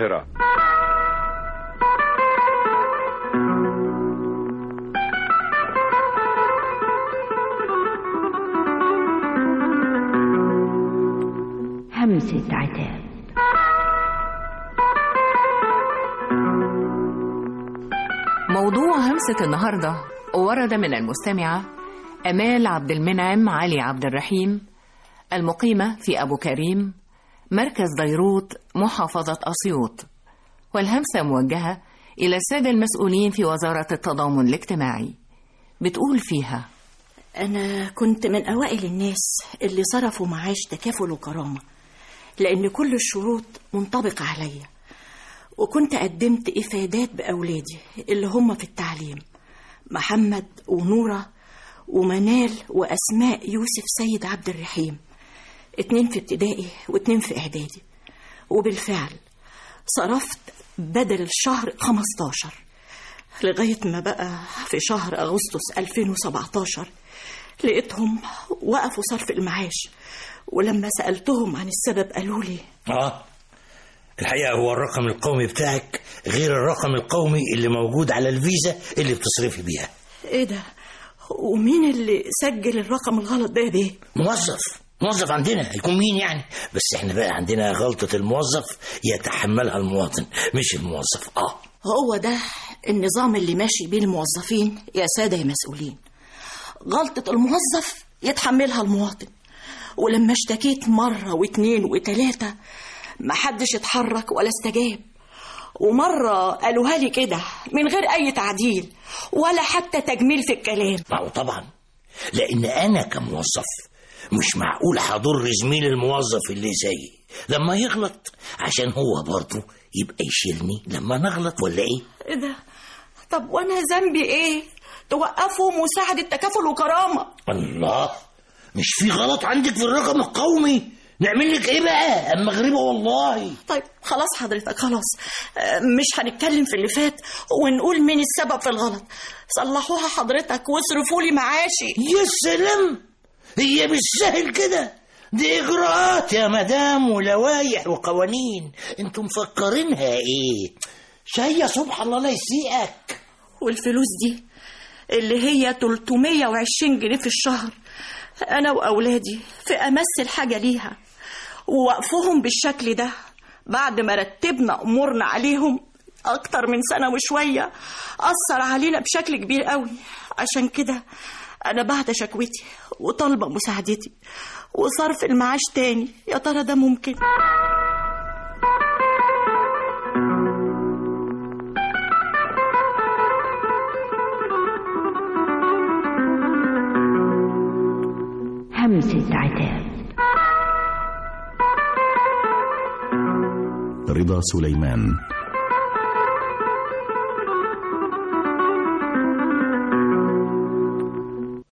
القاهرة. همسة عتاب. موضوع همسة النهاردة ورد من المستمعة أمال عبد المنعم علي عبد الرحيم، المقيمة في أبو كريم، مركز ديروت، محافظة أسيوط، والهمسة موجهة إلى السادة المسؤولين في وزارة التضامن الاجتماعي. بتقول فيها: أنا كنت من أوائل الناس اللي صرفوا معاش تكافل وكرامة، لأن كل الشروط منطبقة عليا، وكنت قدمت إفادات بأولادي اللي هم في التعليم، محمد ونورة ومنال وأسماء يوسف سيد عبد الرحيم، 2 في ابتدائي و2 في إعدادي. وبالفعل صرفت بدل الشهر 15 لغاية ما بقى في شهر أغسطس 2017 لقيتهم وقفوا صرف المعاش، ولما سألتهم عن السبب قالوا لي الحقيقة هو الرقم القومي بتاعك غير الرقم القومي اللي موجود على الفيزا اللي بتصرفي بيها. ايه ده؟ ومين اللي سجل الرقم الغلط ده يا بيه؟ موظف عندنا، هيكون مين يعني؟ بس احنا بقى عندنا غلطة الموظف يتحملها المواطن مش الموظف. هو ده النظام اللي ماشي بيه الموظفين يا سادة يا مسؤولين. غلطة الموظف يتحملها المواطن. ولما اشتكيت مرة و2 و3 محدش اتحرك ولا استجاب، ومرة قالوها لي كده من غير أي تعديل ولا حتى تجميل في الكلام. طبعا لأن أنا كموظف مش معقول هضر زميل الموظف اللي زيي لما يغلط عشان هو برضه يبقى يشيلني لما نغلط، ولا ايه ده؟ طب وانا ذنبي ايه؟ توقفوا مساعدة تكافل وكرامة. الله، مش في غلط عندك في الرقم القومي؟ نعمل لك ايه بقى؟ اما غريبة والله. طيب خلاص حضرتك، خلاص مش هنتكلم في اللي فات ونقول مين السبب في الغلط. صلحوها حضرتك واصرفوا لي معاشي. يا سلام، هي بالسهل كده؟ دي إجراءات يا مدام ولوايح وقوانين، انتم مفكرينها ايه؟ شيء سبحان الله لا يسيئك. والفلوس دي اللي هي 320 جنيه في الشهر، أنا وأولادي في أمس الحاجة ليها، ووقفهم بالشكل ده بعد ما رتبنا أمورنا عليهم أكتر من سنة وشوية أثر علينا بشكل كبير قوي. عشان كده أنا بعد شكوتي وطالبة مساعدتي وصرف المعاش تاني. يا ترى ده ممكن؟ همسة عتاب. رضا سليمان.